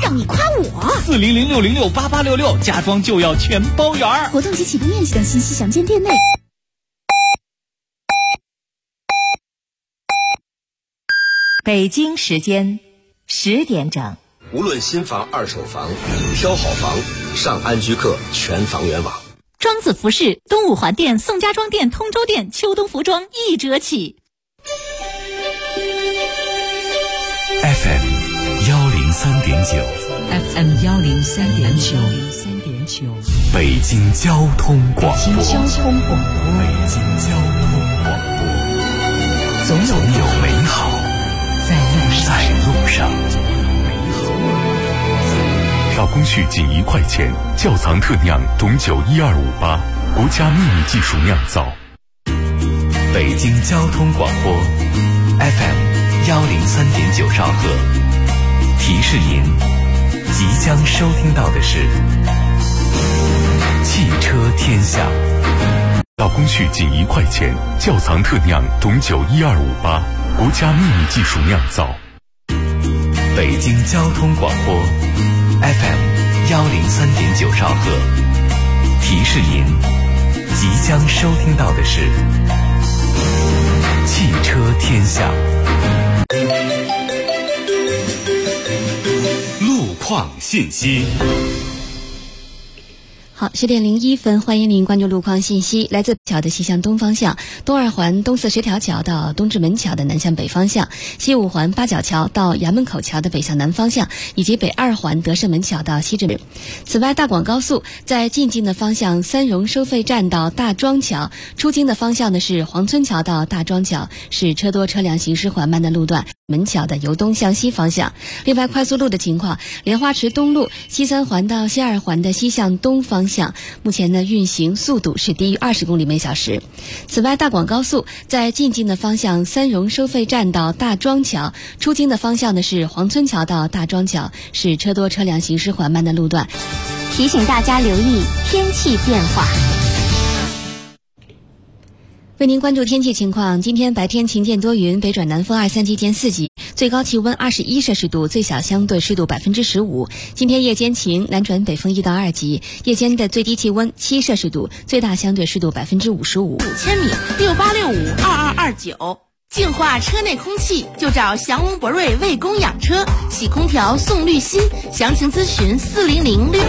让你夸我。 400-606-8866，家装就要全包圆。 活动及启动面积等信息详见店内。 北京时间10点整。 无论新房、二手房，挑好房，上安居客全房源网。 庄子服饰东五环店、宋家庄店、通州店秋冬服装1折起。 FM 103.9 FM 103.9 北京交通广播。 北京交通广播。总有美好在路上。 到工序仅1块钱，窖藏特酿董酒12588，国家秘密技术酿造。北京交通广播 FM 103.9兆赫。提示您，即将收听到的是汽车天下。到工序仅1块钱，窖藏特酿董酒12588，国家秘密技术酿造。北京交通广播 FM 103.9兆赫。提示您，即将收听到的是汽车天下。路况信息。 好，10点01分，欢迎您关注路况信息。来自桥的西向东方向，东二环东四十条桥到东直门桥的南向北方向，西五环八角桥到衙门口桥的北向南方向，以及北二环德胜门桥到西直门。此外，大广高速在进京的方向三荣收费站到大庄桥，出京的方向呢是黄村桥到大庄桥，是车多车辆行驶缓慢的路段。门桥的由东向西方向。另外，快速路的情况，莲花池东路西三环到西二环的西向东方向，目前呢运行速度是低于20公里每小时。此外，大广高速在进京的方向三荣收费站到大庄桥，出京的方向呢是黄村桥到大庄桥，是车多车辆行驶缓慢的路段。 提醒大家留意天气变化。 为您关注天气情况，今天白天晴间多云，北转南风2、3级见4级，最高气温21摄氏度，最小相对湿度15%。今天夜间晴，南转北风1到2级，夜间的最低气温7摄氏度，最大相对湿度55%。 5000米68652229，净化车内空气就找祥龙博瑞卫工养车，洗空调送滤芯，详情咨询4006。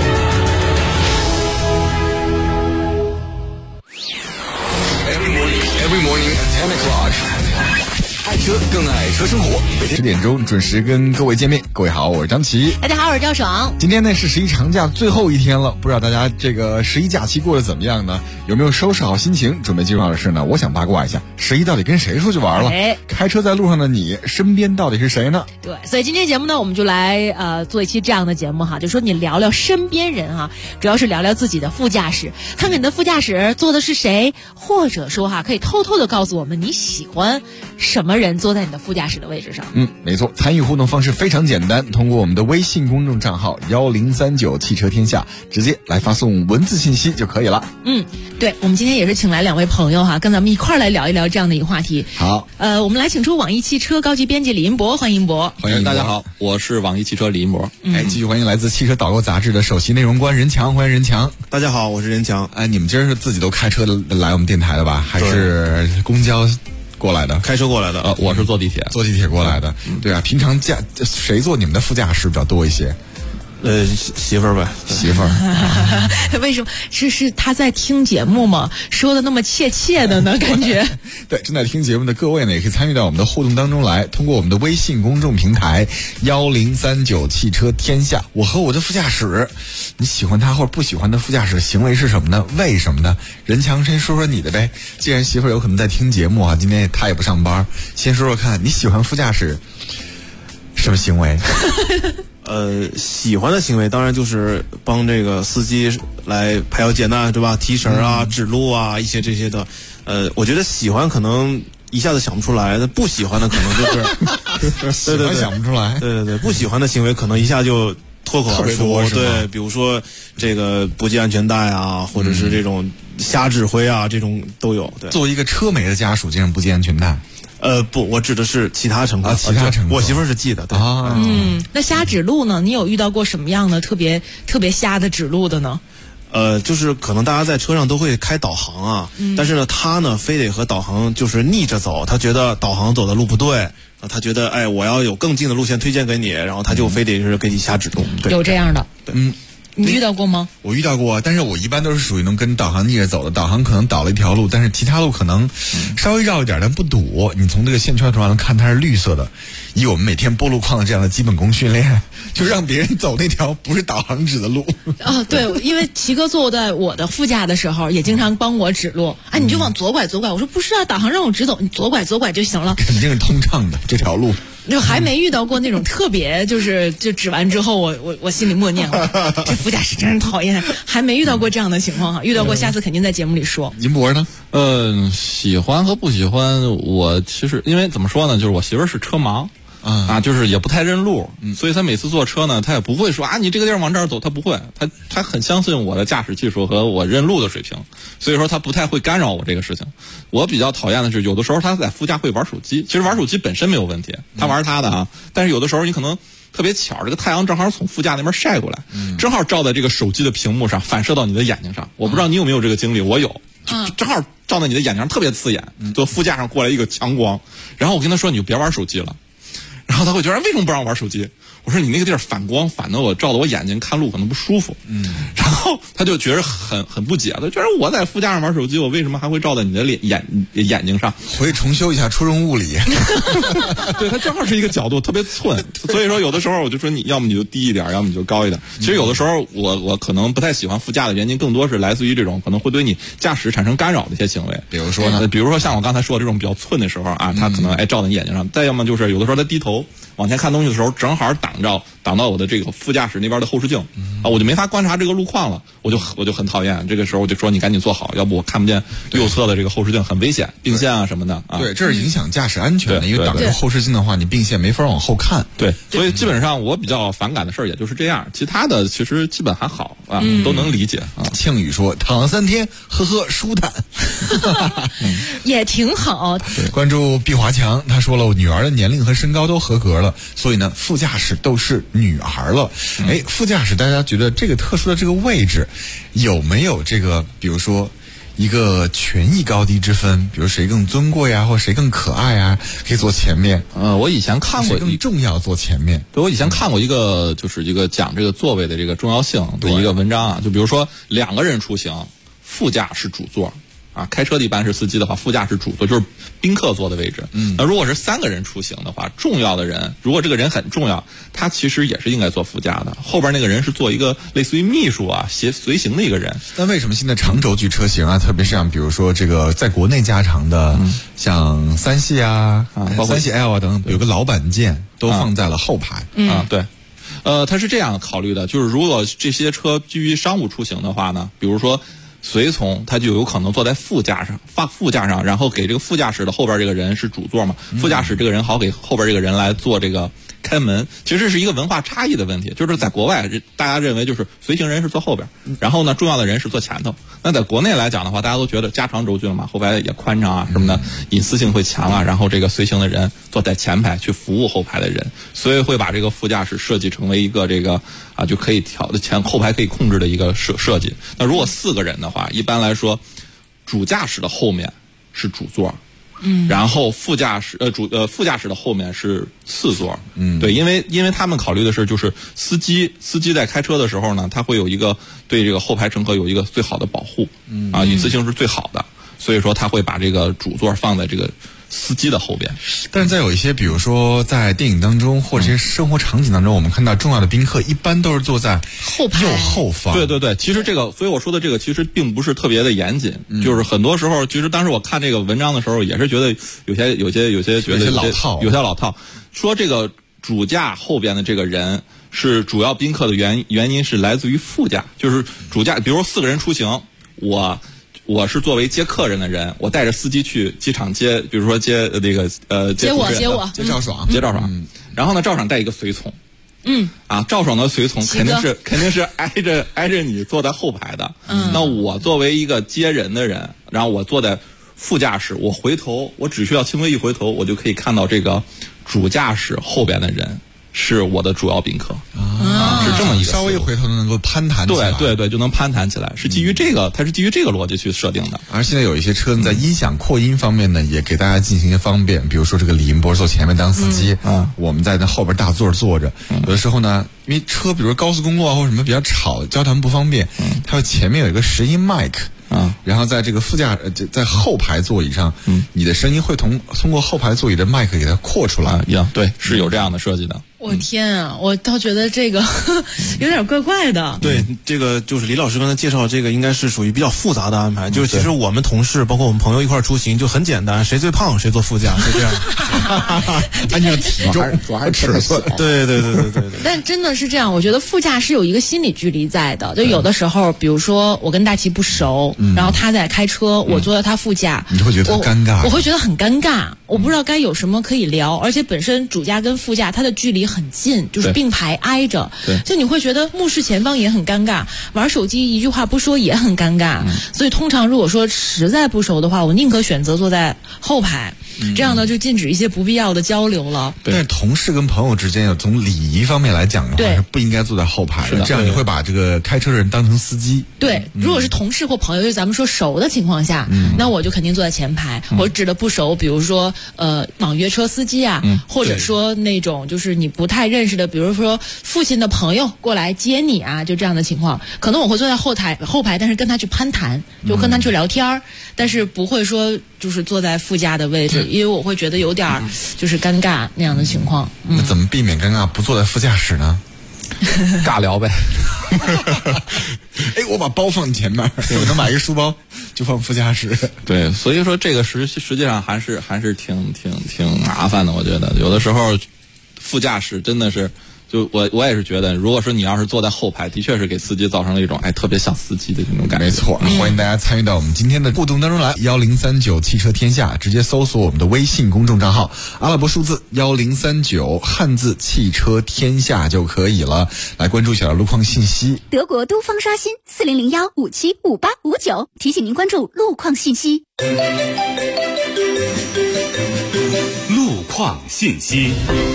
Every morning at 10 o'clock. 爱车更爱车生活，每天10点钟准时跟各位见面。各位好，我是张琪。 大家好，我是赵爽。 今天呢是11长假最后一天了，不知道大家这个11假期过得怎么样呢？有没有收拾好心情，准备进入到的是呢？我想八卦一下，11到底跟谁出去玩了？开车在路上的你，身边到底是谁呢？ 对，所以今天节目呢，我们就来做一期这样的节目哈，就说你聊聊身边人哈，主要是聊聊自己的副驾驶，看看你的副驾驶坐的是谁，或者说哈，可以偷偷的告诉我们你喜欢什么人坐在你的副驾驶的位置上。 没错，参与互动方式非常简单，通过我们的微信公众账号1039汽车天下，直接来发送文字信息就可以了。 对，我们今天也是请来2位朋友哈，跟咱们一块儿来聊一聊这样的一个话题。 好， 我们来请出网易汽车高级编辑李银博，欢迎博。 欢迎大家好，我是网易汽车李银博。 继续欢迎来自汽车导购杂志的首席内容官任强，欢迎任强。 大家好，我是任强。 你们今儿是自己都开车来我们电台的吧？还是公交过来的？ 开车过来的。 我是坐地铁过来的。对啊，平常谁坐你们的副驾驶比较多一些？ 媳妇儿呗， 媳妇儿。 为什么？是他在听节目吗？说的那么切切的呢？感觉。 对，正在听节目的各位呢，也可以参与到我们的互动当中来，通过我们的微信公众平台1039汽车天下。我和我的副驾驶，你喜欢他或者不喜欢的副驾驶行为是什么呢？为什么呢？任强，先说说你的呗。既然媳妇儿有可能在听节目啊，今天他也不上班，先说说看你喜欢副驾驶什么行为？ 喜欢的行为当然就是帮这个司机来排忧解难，对吧？提神啊、指路啊，一些这些的。我觉得喜欢可能一下子想不出来，不喜欢的可能就是对，想不出来。 对，不喜欢的行为可能一下就脱口而出。对，比如说这个不系安全带啊，或者是这种瞎指挥啊，这种都有。对， 作为一个车媒的家属，竟然不系安全带。 不，我指的是其他乘客。 其他乘客， 我媳妇儿是记得。对那瞎指路呢？你有遇到过什么样的特别瞎的指路的呢？ 就是可能大家在车上都会开导航啊，但是呢，他呢非得和导航就是逆着走，他觉得导航走的路不对，他觉得我要有更近的路线推荐给你，然后他就非得是给你瞎指路。 有这样的，你遇到过吗？ 我遇到过，但是我一般都是属于能跟导航逆着走的。导航可能导了一条路，但是其他路可能稍微绕一点，但不堵。你从这个线圈图上看它是绿色的。以我们每天拨路况的这样的基本功训练，就让别人走那条不是导航指的路。 对，因为齐哥坐在我的副驾的时候，也经常帮我指路。你就往左拐。我说不是啊，导航让我直走，你左拐就行了。 肯定是通畅的这条路。 就还没遇到过那种特别就指完之后我心里默念这副驾驶真是讨厌，还没遇到过这样的情况哈。遇到过下次肯定在节目里说。 银博呢？ 喜欢和不喜欢，我其实因为怎么说呢，就是我媳妇儿是车盲。就是也不太认路，所以他每次坐车呢，他也不会说你这个地儿往这儿走，他不会，他很相信我的驾驶技术和我认路的水平，所以说他不太会干扰我这个事情。我比较讨厌的是，有的时候他在副驾会玩手机，其实玩手机本身没有问题，他玩他的但是有的时候你可能特别巧，这个太阳正好从副驾那边晒过来，正好照在这个手机的屏幕上，反射到你的眼睛上。我不知道你有没有这个经历，我有，正好照在你的眼睛上，特别刺眼，就副驾上过来一个强光，然后我跟他说你就别玩手机了。然后他会觉得为什么不让玩手机？我说你那个地儿反光，反的我照的我眼睛看路可能不舒服。然后他就觉得很不解，他觉得我在副驾上玩手机，我为什么还会照在你的眼睛上？ 回去重修一下初中物理。 对，他正好是一个角度特别寸，所以说有的时候我就说你要么你就低一点，要么你就高一点。其实有的时候我可能不太喜欢副驾的原因，更多是来自于这种可能会对你驾驶产生干扰的一些行为。 比如说呢？ 比如说像我刚才说的这种比较寸的时候他可能照在你眼睛上。再要么就是有的时候他低头往前看东西的时候，正好挡到我的这个副驾驶那边的后视镜我就没法观察这个路况了，我就很讨厌。这个时候我就说你赶紧坐好，要不我看不见右侧的这个后视镜，很危险，并线什么的对，这是影响驾驶安全的，因为挡住后视镜的话，你并线没法往后看。 对，所以基本上我比较反感的事儿也就是这样，其他的其实基本还好都能理解庆宇说躺了3天，呵呵，舒坦， 也挺好。 关注毕华强，他说了，我女儿的年龄和身高都合格了，所以呢，副驾驶都是女孩了。副驾驶大家觉得这个特殊的这个位置有没有这个比如说一个权益高低之分，比如谁更尊贵啊，或谁更可爱啊，可以坐前面。 我以前看过谁更重要坐前面。 对，我以前看过一个就是一个讲这个座位的这个重要性的一个文章就比如说2个人出行，副驾是主座开车的一般是司机的话，副驾是主座，就是宾客坐的位置。那如果是3个人出行的话，重要的人，如果这个人很重要，他其实也是应该坐副驾的。后边那个人是做一个类似于秘书随行的一个人。 那为什么现在长轴距车型特别是像比如说这个在国内加长的，像3系包括3系 L 等，有个老板键都放在了后排对。他是这样考虑的，就是如果这些车基于商务出行的话呢，比如说随从他就有可能坐在副驾上，然后给这个副驾驶的后边这个人是主座嘛，副驾驶这个人好给后边这个人来做这个开门。其实这是一个文化差异的问题，就是在国外大家认为就是随行人是坐后边，然后呢重要的人是坐前头。那在国内来讲的话，大家都觉得加长轴距了嘛，后排也宽敞什么的，隐私性会强然后这个随行的人坐在前排去服务后排的人，所以会把这个副驾驶设计成为一个这个就可以调的后排可以控制的一个设计。那如果4个人的话，一般来说主驾驶的后面是主座，然后副驾驶的后面是次座。对，因为他们考虑的是就是司机在开车的时候呢，他会有一个对这个后排乘客有一个最好的保护隐私性是最好的，所以说他会把这个主座放在这个司机的后边。 但是在有一些比如说在电影当中或者生活场景当中，我们看到重要的宾客一般都是坐在右后方。 对，其实这个所以我说的这个其实并不是特别的严谨，就是很多时候其实当时我看这个文章的时候也是觉得有些觉得有些老套，说这个主驾后边的这个人是主要宾客的原因是来自于副驾，就是主驾比如说4个人出行，我是作为接客人的人，我带着司机去机场接，比如说接那个接我接赵爽， 然后呢赵爽带一个随从，赵爽的随从肯定是挨着你坐在后排的，那我作为一个接人的人，然后我坐在副驾驶，我回头，我只需要轻微一回头，我就可以看到这个主驾驶后边的人是我的主要宾客是这么一个稍微一回头能够攀谈起来， 对，就能攀谈起来，是基于这个，它是基于这个逻辑去设定的。 而现在有一些车呢，在音响扩音方面呢，也给大家进行一些方便，比如说这个李云博坐前面当司机，我们在那后边大座坐着，有的时候呢，因为车比如高速公路啊或什么比较吵，交谈不方便，它前面有一个拾音麦克。然后在这个副驾在后排座椅上，你的声音会通过后排座椅的麦克给它扩出来， 对，是有这样的设计的。 我天啊，我倒觉得这个有点怪怪的。 对，这个就是李老师刚才介绍，这个应该是属于比较复杂的安排。就是其实我们同事包括我们朋友一块出行就很简单，谁最胖谁坐副驾，是这样。 按照体重主要还尺寸。 对。 但真的是这样，我觉得副驾是有一个心理距离在的。就有的时候，比如说我跟大齐不熟，然后他在开车，我坐在他副驾， 你会觉得尴尬， 我会觉得很尴尬，我不知道该有什么可以聊，而且本身主驾跟副驾它的距离很近，就是并排挨着，就你会觉得目视前方也很尴尬，玩手机一句话不说也很尴尬，所以通常如果说实在不熟的话，我宁可选择坐在后排，这样呢就禁止一些不必要的交流了。 但是同事跟朋友之间，从礼仪方面来讲的话，是不应该坐在后排的，这样你会把这个开车的人当成司机。 对，如果是同事或朋友，就咱们说熟的情况下，那我就肯定坐在前排。我指的不熟，比如说网约车司机啊，或者说那种就是你不太认识的，比如说父亲的朋友过来接你啊，就这样的情况，可能我会坐在后排，但是跟他去攀谈，就跟他去聊天，但是不会说就是坐在副驾的位置，因为我会觉得有点就是尴尬那样的情况。 那怎么避免尴尬不坐在副驾驶呢？ 尬聊呗。 哎，我把包放你前面，我能买一个书包就放副驾驶。 对，所以说这个实际上还是挺麻烦的。我觉得有的时候副驾驶真的是。就我也是觉得，如果说你要是坐在后排，的确是给司机造成了一种特别像司机的这种感觉。 没错，欢迎大家参与到我们今天的互动当中来，1039汽车天下，直接搜索我们的微信公众账号，阿拉伯数字1039，汉字汽车天下就可以了，来关注一下路况信息。 德国东方刷新4001575859，提醒您关注路况信息。 路况信息。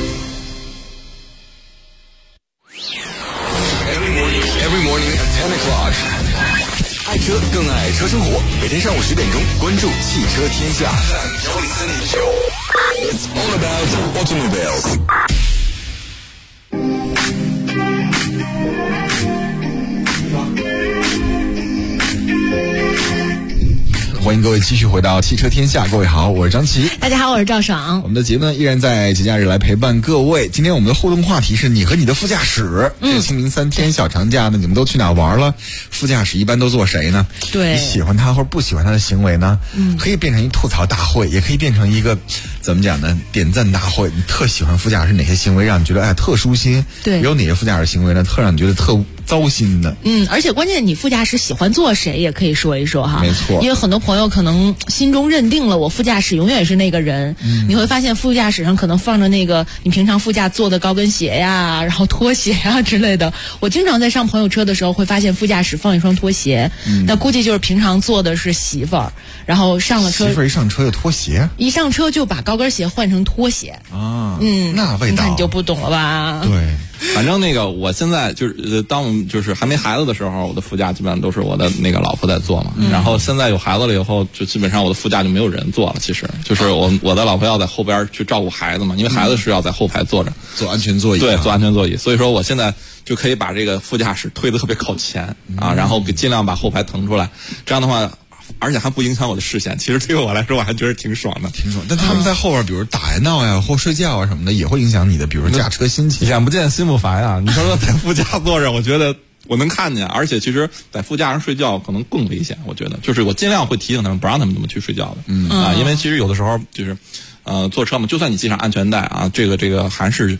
Every morning at 10 o'clock， 爱车更爱车生活。每天上午10点钟，关注汽车天下。It's all about automobiles。 欢迎各位继续回到汽车天下，各位好，我是张琪。 大家好，我是赵爽。 我们的节目呢依然在节假日来陪伴各位。今天我们的互动话题是你和你的副驾驶。这清明3天小长假呢，你们都去哪玩了？副驾驶一般都做谁呢？ 对， 你喜欢他或者不喜欢他的行为呢？可以变成一吐槽大会，也可以变成一个怎么讲呢？点赞大会。你特喜欢副驾驶哪些行为让你觉得特舒心？ 对， 有哪些副驾驶行为呢特让你觉得特糟心的？ 而且关键你副驾驶喜欢坐谁也可以说一说哈。 没错， 因为很多朋友可能心中认定了我副驾驶永远是那个人，你会发现副驾驶上可能放着那个你平常副驾坐的高跟鞋呀，然后拖鞋呀之类的。我经常在上朋友车的时候会发现副驾驶放一双拖鞋，那估计就是平常坐的是媳妇儿，然后上了车， 媳妇儿一上车就拖鞋， 一上车就把高跟鞋换成拖鞋啊，那味道你看你就不懂了吧？ 对。 反正我现在就是当我们就是还没孩子的时候，我的副驾基本上都是我的那个老婆在坐嘛。然后现在有孩子了以后，就基本上我的副驾就没有人坐了。其实就是我的老婆要在后边去照顾孩子嘛，因为孩子是要在后排坐着， 坐安全座椅。 对，坐安全座椅。所以说我现在就可以把这个副驾驶推得特别靠前啊，然后尽量把后排腾出来。这样的话。而且还不影响我的视线，其实对于我来说，我还觉得挺爽的， 挺爽。但他们在后边，比如打呀、闹呀，或睡觉啊什么的，也会影响你的，比如驾车心情。 眼不见心不烦啊！你说在副驾坐着，我觉得我能看见，而且其实在副驾上睡觉可能更危险。我觉得，就是我尽量会提醒他们，不让他们这么去睡觉的。因为其实有的时候就是，坐车嘛，就算你系上安全带啊，这个还是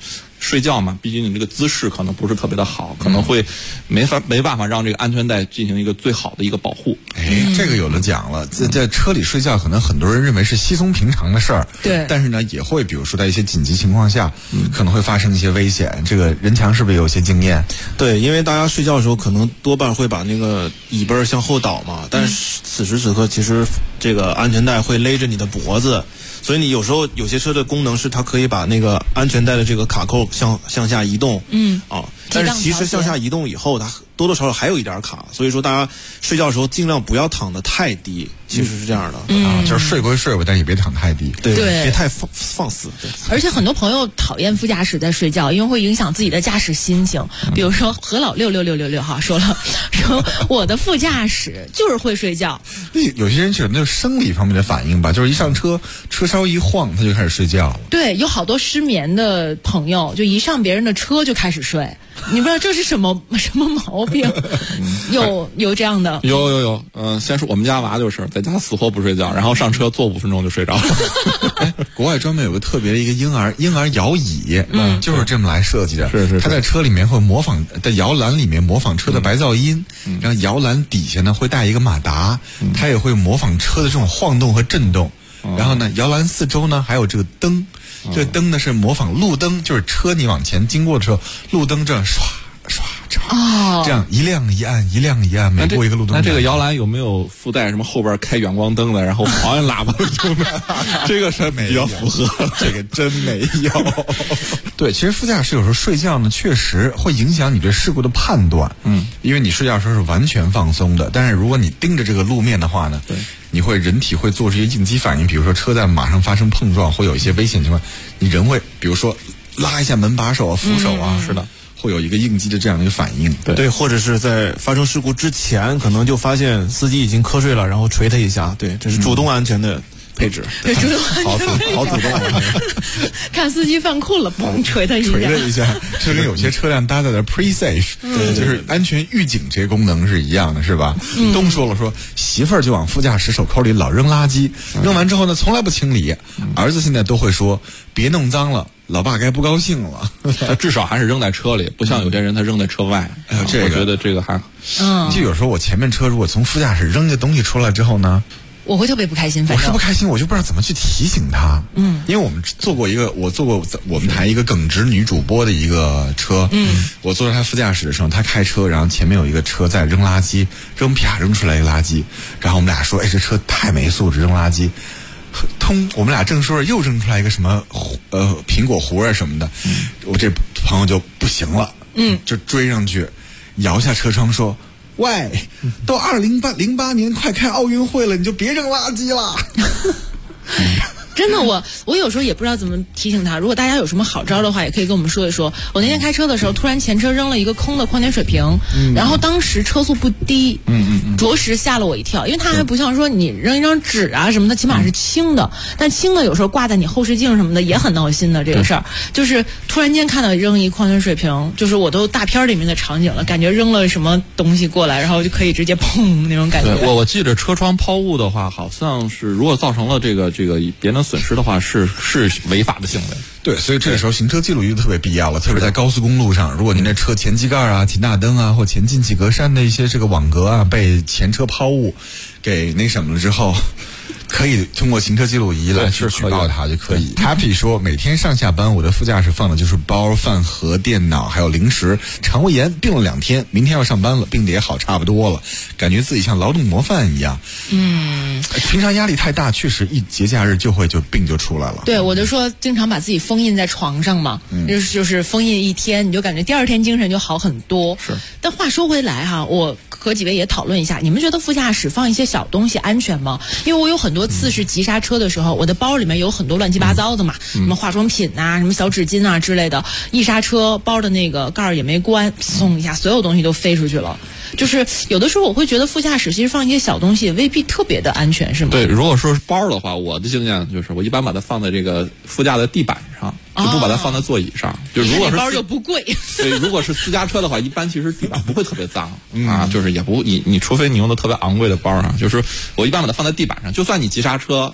睡觉嘛，毕竟你这个姿势可能不是特别的好，可能会没办法让这个安全带进行一个最好的一个保护。 这个有的讲了，在车里睡觉，可能很多人认为是稀松平常的事儿， 对， 但是呢，也会比如说在一些紧急情况下，可能会发生一些危险。这个任强是不是有些经验？ 对，因为大家睡觉的时候可能多半会把那个椅背向后倒嘛，但是此时此刻其实这个安全带会勒着你的脖子，所以你有时候有些车的功能是它可以把那个安全带的这个卡扣向下移动，但是其实向下移动以后，它多多少少还有一点卡，所以说大家睡觉的时候尽量不要躺得太低，其实是这样的就是睡归睡吧，但也别躺太低， 对，别太放肆。对， 而且很多朋友讨厌副驾驶在睡觉，因为会影响自己的驾驶心情。比如说何老66666哈说我的副驾驶就是会睡觉。 有些人觉得那是生理方面的反应吧，就是一上车稍一晃他就开始睡觉了。 对，有好多失眠的朋友，就一上别人的车就开始睡。你不知道这是什么毛病？有这样的？ 有。先说我们家娃就是在家死活不睡觉，然后上车坐5分钟就睡着了。 国外专门有个特别的一个婴儿摇椅，就是这么来设计的。 是。 他在车里面会模仿，在摇篮里面模仿车的白噪音，然后摇篮底下呢会带一个马达，它也会模仿车的这种晃动和震动。然后呢，摇篮四周呢还有这个灯。这个灯呢是模仿路灯，就是车你往前经过的时候，路灯这样刷刷刷，这样一亮一暗，一亮一暗，每过一个路灯。 那这个摇篮有没有附带什么后边开远光灯的，然后狂按喇叭的？这个是比较符合， 这个真没有。对，其实副驾驶有时候睡觉呢，确实会影响你对事故的判断。因为你睡觉的时候是完全放松的，但是如果你盯着这个路面的话呢，对。人体会做出一些应激反应，比如说车在马上发生碰撞，会有一些危险情况，你人会比如说拉一下门把手啊、扶手啊，是的，会有一个应激的这样的一个反应。 对，或者是在发生事故之前，可能就发现司机已经瞌睡了，然后捶他一下。对，这是主动安全的配置。 对，主动安全好主动。 看司机犯困了，嘣捶他一下。 捶他一下，这跟有些车辆搭载的 pre-safe，就是安全预警这些功能是一样的，是吧？东说媳妇儿就往副驾驶手扣里老扔垃圾，扔完之后呢从来不清理。儿子现在都会说别弄脏了，老爸该不高兴了。 他至少还是扔在车里，不像有些人他扔在车外。我觉得这个还就有时候我前面车如果从副驾驶扔个东西出来之后呢， 我会特别不开心。 我是不开心，我就不知道怎么去提醒他。因为我坐过我们台一个耿直女主播的一个车。我坐在她副驾驶的时候，她开车，然后前面有一个车在扔垃圾，啪扔出来一个垃圾，然后我们俩说，这车太没素质，扔垃圾。我们俩正说着，又扔出来一个什么苹果核啊什么的，我这朋友就不行了，就追上去，摇下车窗说。喂，都2008年快开奥运会了，你就别扔垃圾了。 真的，我有时候也不知道怎么提醒他。如果大家有什么好招的话，也可以跟我们说一说。我那天开车的时候，突然前车扔了一个空的矿泉水瓶，然后当时车速不低，着实吓了我一跳。因为它还不像说你扔一张纸啊什么的，起码是轻的。但轻的有时候挂在你后视镜什么的也很闹心的这个事儿。就是突然间看到扔一矿泉水瓶，就是我都大片里面的场景了，感觉扔了什么东西过来，然后就可以直接砰那种感觉。 我记得车窗抛物的话，好像是如果造成了这个别人损失的话是违法的行为。 对，所以这个时候行车记录仪就特别必要了，特别在高速公路上，如果您的车前机盖啊、前大灯啊或前进气格栅的一些这个网格啊被前车抛物给那什么了之后，可以通过行车记录仪来去举报它就可以。Happy 说，每天上下班我的副驾驶放的就是包、饭盒、电脑还有零食，肠胃炎病了2天，明天要上班了，病得也好差不多了，感觉自己像劳动模范一样。平常压力太大，确实一节假日就病就出来了。 对，我就说经常把自己封印在床上嘛，就是封印1天，你就感觉第2天精神就好很多。 是。 但话说回来哈，我和几位也讨论一下，你们觉得副驾驶放一些小东西安全吗？因为我有很多次是急刹车的时候，我的包里面有很多乱七八糟的嘛，什么化妆品啊，什么小纸巾啊之类的，一刹车包的那个盖儿也没关，嗖一下所有东西都飞出去了。就是有的时候我会觉得副驾驶其实放一些小东西未必特别的安全，是吗？ 对，如果说是包的话，我的经验就是我一般把它放在这个副驾的地板上，就不把它放在座椅上。就如果是包就不贵。 对，如果是私家车的话，一般其实地板不会特别脏啊，就是也不你除非你用的特别昂贵的包啊，就是我一般把它放在地板上，就算你急刹车。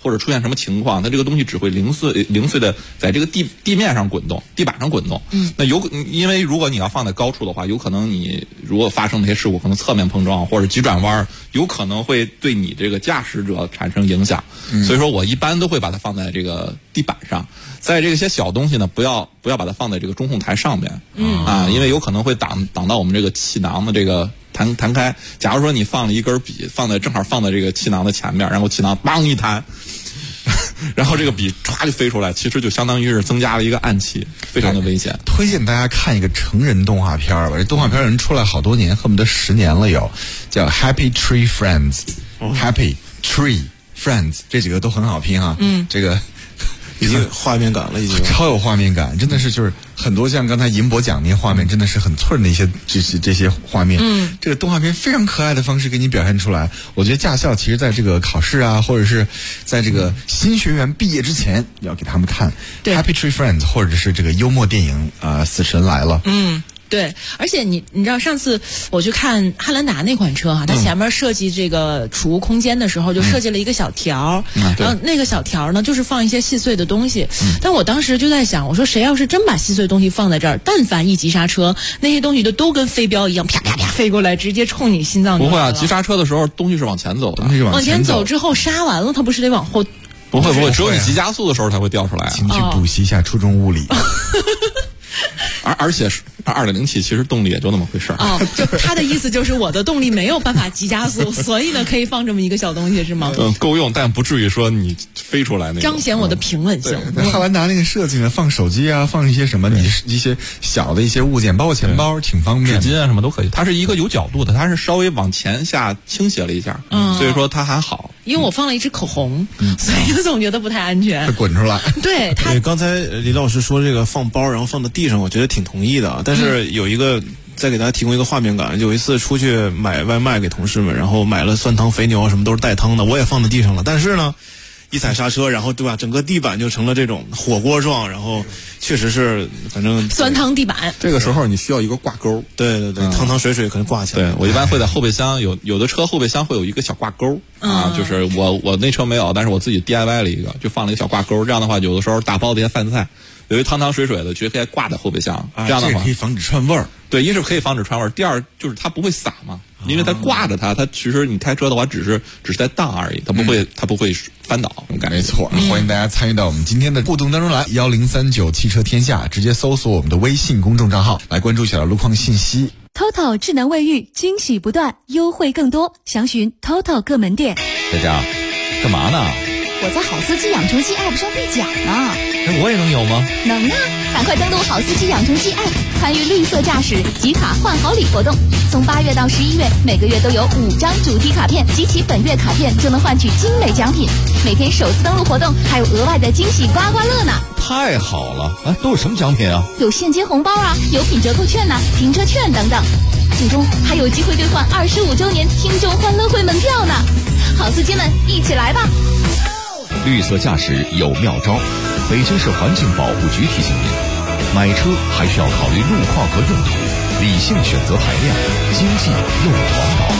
或者出现什么情况，它这个东西只会零碎的在这个地面上滚动，地板上滚动。那因为如果你要放在高处的话，有可能你如果发生那些事故，可能侧面碰撞或者急转弯，有可能会对你这个驾驶者产生影响。所以说我一般都会把它放在这个地板上，在这些小东西呢，不要把它放在这个中控台上面。因为有可能会挡到我们这个气囊的这个弹开。假如说你放了一根笔，正好放在这个气囊的前面，然后气囊梆一弹，然后这个笔唰就飞出来，其实就相当于是增加了一个暗器，非常的危险。 推荐大家看一个成人动画片吧，这动画片人出来好多年，恨不得10年了有，叫 Happy Tree Friends。Happy Tree Friends 这几个都很好拼哈。这个已经画面感了，已经超有画面感，真的是就是很多像刚才银博讲那些画面，真的是很寸的一些这些画面。这个动画片非常可爱的方式给你表现出来。我觉得驾校其实在这个考试啊，或者是在这个新学员毕业之前，要给他们看 Happy Tree Friends， 或者是这个幽默电影死神来了。 对，而且你知道上次我去看汉兰达那款车哈，它前面设计这个储物空间的时候，就设计了一个小条，然后那个小条呢就是放一些细碎的东西。但我当时就在想，我说谁要是真把细碎东西放在这儿，但凡一急刹车，那些东西都跟飞镖一样啪啪啪飞过来，直接冲你心脏。 不会啊，急刹车的时候东西是往前走的， 往前走之后刹完了，它不是得往后？ 不会，只有你急加速的时候才会掉出来。 请去补习一下初中物理。 而且2.0T其实动力也就那么回事儿。 就他的意思就是我的动力没有办法急加速，所以呢可以放这么一个小东西是吗？ 够用，但不至于说你飞出来那种。 彰显我的平稳性。 汉兰达那个设计呢，放手机啊，放一些什么一些小的一些物件，包括钱包，挺方便。 纸巾啊什么都可以。它是一个有角度的，它是稍微往前下倾斜了一下，所以说它还好。 因为我放了一支口红，所以我总觉得不太安全。 会滚出来。 对， 刚才李老师说这个放包然后放到地上，我觉得挺同意的啊。但是有一个再给大家提供一个画面感，有一次出去买外卖给同事们，然后买了酸汤肥牛什么都是带汤的，我也放在地上了，但是呢一踩刹车，然后对吧，整个地板就成了这种火锅状，然后确实是反正酸汤地板。 这个时候你需要一个挂钩。 对，汤水可能挂起来。 对，我一般会在后备箱有的车后备箱会有一个小挂钩就是我那车没有，但是我自己 DIY 了一个，就放了一个小挂钩。这样的话，有的时候打包的一些饭菜，有一汤水的，直接可以挂在后备箱。这样的话可以防止串味儿。 对，一是可以防止串味儿，第二就是它不会洒嘛，因为它挂着它其实你开车的话只是在荡而已，它不会翻倒。 没错，欢迎大家参与到我们今天的互动当中来，1039汽车天下，直接搜索我们的微信公众账号来关注小路况信息。 TOTO 智能卫浴惊喜不断，优惠更多，详询 TOTO 各门店。 佳佳，干嘛呢？ 我在好司机养成记 App 上兑奖呢。 我也能有吗？ 能啊！赶快登录好司机养成记 App， 参与绿色驾驶集卡换好礼活动。从8月到11月，每个月都有5张主题卡片，集齐本月卡片就能换取精美奖品。每天首次登录活动还有额外的惊喜刮刮乐呢！ 太好了！都有什么奖品啊？ 有现金红包啊，有品折扣券呐，停车券等等。最终还有机会兑换25周年听众欢乐会门票呢！好司机们，一起来吧！ 绿色驾驶有妙招，北京市环境保护局提醒您：买车还需要考虑路况和用途，理性选择排量，经济又环保。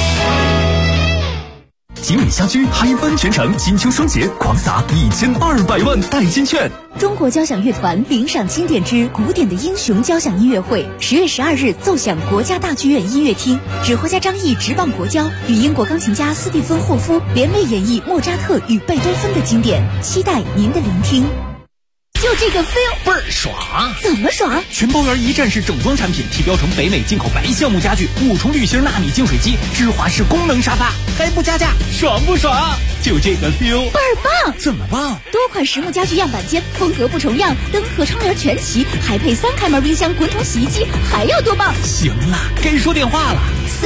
吉美家居嗨翻全城，金秋双节狂撒1200万代金券。 中国交响乐团领赏经典之古典的英雄交响音乐会10月12日奏响国家大剧院音乐厅，指挥家张毅直棒国交，与英国钢琴家斯蒂芬霍夫联袂演绎莫扎特与贝多芬的经典，期待您的聆听。就这个 feel 倍儿爽！ 怎么爽？ 全包圆一站式整装产品，提标成北美进口白橡木家具，5重铝芯纳米净水机，芝华士功能沙发，还不加价，爽不爽？就这个 feel 倍儿棒！ 怎么棒？ 多款实木家具样板间，风格不重样，灯和窗帘全齐，还配3开门冰箱、滚筒洗衣机，还要多棒？ 行了，该说电话了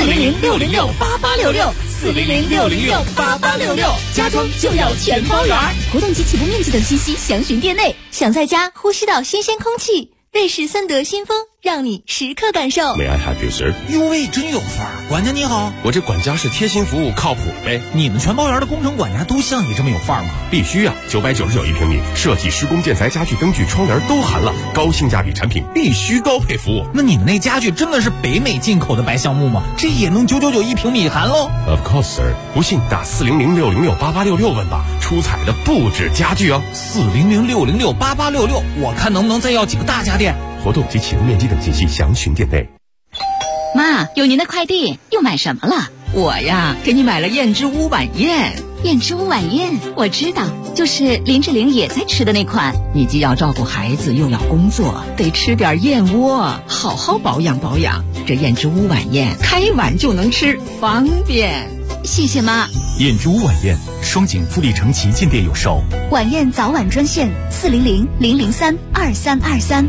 ，400-606-8866，400-606-8866，家装就要全包圆。活动及起步面积等信息详询店内。想在家呼吸到新鲜空气，瑞士森德新风让你时刻感受。 May I have you, sir？ 哟喂，真有范儿！管家你好， 我这管家是贴心服务，靠谱呗。 你们全包园的工程管家都像你这么有范儿吗？ 必须啊！999一平米，设计、施工、建材、家具、灯具、窗帘都含了，高性价比产品，必须高配服务。 那你们那家具真的是北美进口的白橡木吗？这也能999一平米含喽 ？Of course, sir。不信打400-606-8866问吧，出彩的不止家具哦。 400-606-8866，我看能不能再要几个大家电。 活动及启动面积等信息详询店内。 妈，有您的快递，又买什么了？ 我呀，给你买了燕之屋晚宴。 燕之屋晚宴，我知道，就是林志玲也在吃的那款。 你既要照顾孩子，又要工作，得吃点燕窝，好好保养保养。这燕之屋晚宴，开碗就能吃，方便。 谢谢妈。 燕之屋晚宴，双井富力城旗舰店有售。 晚宴早晚专线400-003-2323。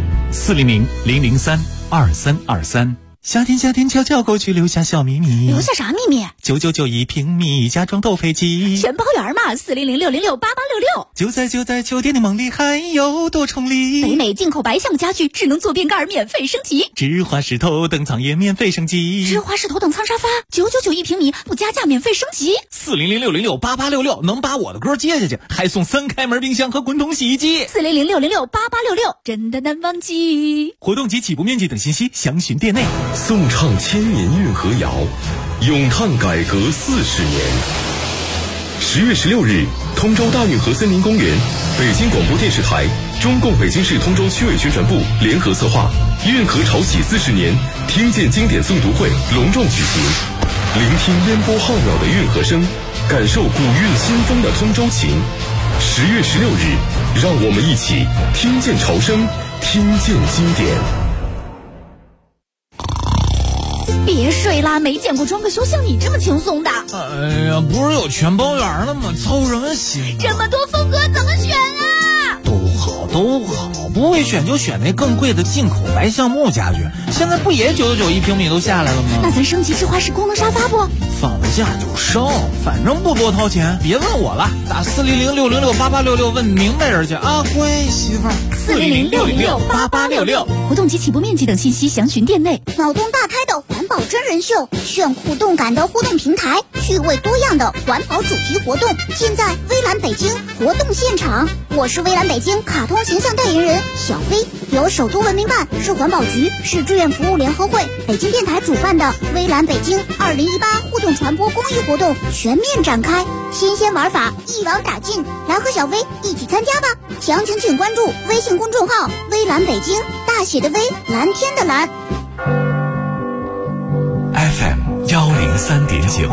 400-003-2323。夏天悄悄过去，留下小秘密。 留下啥秘密 ？999一平米，家装都配齐， 全包圆嘛。400-606-8866。 就在酒店的梦里，还有多重礼。 北美进口白橡木家具，智能坐便盖免费升级， 芝华士头等舱也免费升级， 芝华士头等舱沙发999一平米，不加价免费升级。 400-606-8866能把我的歌接下去，还送3开门冰箱和滚筒洗衣机。 400-606-8866真的难忘记。 活动及起步面积等信息详询店内。 颂唱千年运河谣，咏叹改革40年。10月16日，通州大运河森林公园，北京广播电视台、中共北京市通州区委宣传部联合策划运河潮起40年听见经典诵读会隆重举行，聆听烟波浩渺的运河声，感受古韵新风的通州情。10月16日，让我们一起听见潮声，听见经典。 别睡啦，没见过装个修像你这么轻松的。 哎呀，不是有全包圆了吗？操什么心？ 这么多风格怎么选啊？ 都好，不会选就选那更贵的进口白橡木家具。现在不也999一平米都下来了吗？ 那咱升级芝华士功能沙发不？ 放下就升，反正不多掏钱。别问我了，打400-606-8866问明白人去啊！乖媳妇儿。 400-606-8866。活动及起步面积等信息详询店内。脑洞大开的环保真人秀，炫酷动感的互动平台，趣味多样的环保主题活动，现在微蓝北京活动现场。我是微蓝北京卡通形象代言人小飞，由首都文明办、市环保局、市志愿服务联合会、北京电台主办的微蓝北京2018互动传播公益活动全面展开，新鲜玩法一网打尽，来和小飞一起参加吧！详情请关注微信公众号“微蓝北京”，大写的微，蓝天的蓝。 FM 103.9，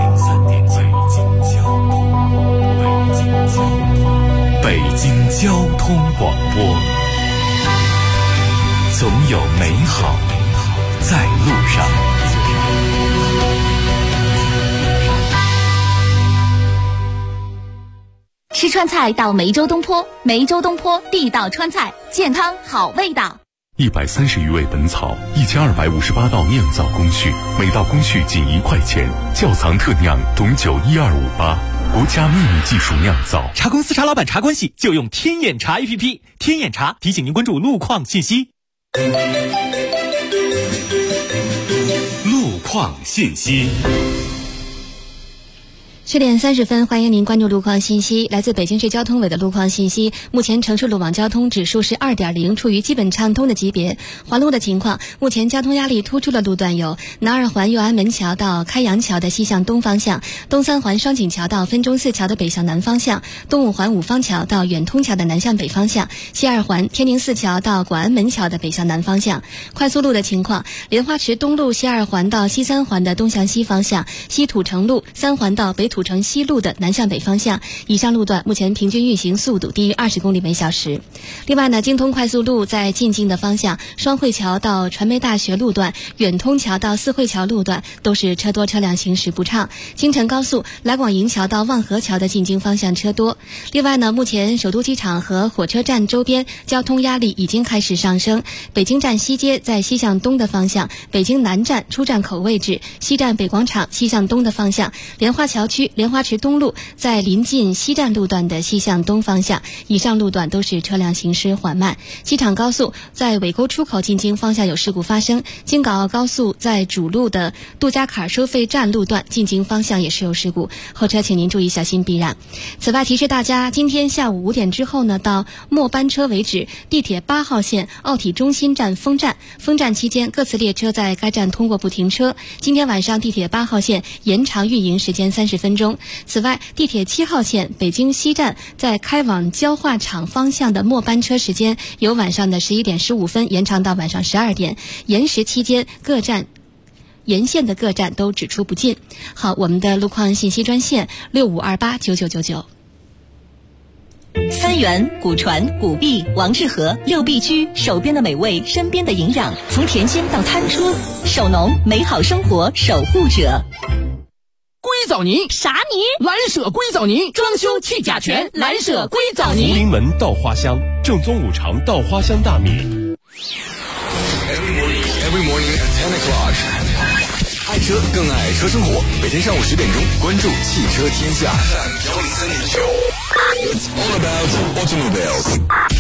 北京交通广播，总有美好在路上。 吃川菜到梅州东坡，梅州东坡地道川菜，健康好味道。 130余味本草，1258道酿造工序，每道工序仅1块钱，窖藏特酿董酒12588，国家秘密技术酿造。 茶公司茶老板茶关系就用天眼茶 APP， 天眼茶提醒您关注路况信息。 路况信息。 10点30分，欢迎您关注路况信息。来自北京市交通委的路况信息，目前城市路网交通指数是2.0，处于基本畅通的级别。环路的情况，目前交通压力突出的路段有南二环右安门桥到开阳桥的西向东方向，东三环双井桥到分钟寺桥的北向南方向，东五环五方桥到远通桥的南向北方向，西二环天宁寺桥到广安门桥的北向南方向。快速路的情况，莲花池东路西二环到西三环的东向西方向，西土城路3环到北土城西路的南向北方向，以上路段目前平均运行速度低于20公里每小时。另外呢，京通快速路在进京的方向，双汇桥到传媒大学路段、远通桥到四惠桥路段都是车多车辆行驶不畅。京承高速来广营桥到望河桥的进京方向车多。另外呢，目前首都机场和火车站周边交通压力已经开始上升。北京站西街在西向东的方向，北京南站出站口位置，西站北广场西向东的方向，莲花桥区区莲花池东路在临近西站路段的西向东方向，以上路段都是车辆行驶缓慢。机场高速在尾沟出口进京方向有事故发生，京港澳高速在主路的杜家坎收费站路段进京方向也是有事故，后车请您注意小心避让。此外提示大家，今天下午5点之后呢，到末班车为止，地铁8号线奥体中心站封站期间各次列车在该站通过不停车。今天晚上地铁8号线延长运营时间30分钟。此外，地铁7号线北京西站在开往焦化厂方向的末班车时间由晚上的11点15分延长到晚上12点，延时期间沿线的各站都只出不进。好，我们的路况信息专线65289999。 三元、古传、古碧、王致和6必居，手边的美味，身边的营养，从甜心到餐出，手农美好生活守护者。 硅藻泥啥泥？ 蓝舍硅藻泥，装修去甲醛，蓝舍硅藻泥。 福临门稻花香，正宗5常稻花香大米。 Every morning at 10 o'clock， 爱车更爱车生活。每天上午10点钟，关注汽车天下。It's all about automobiles。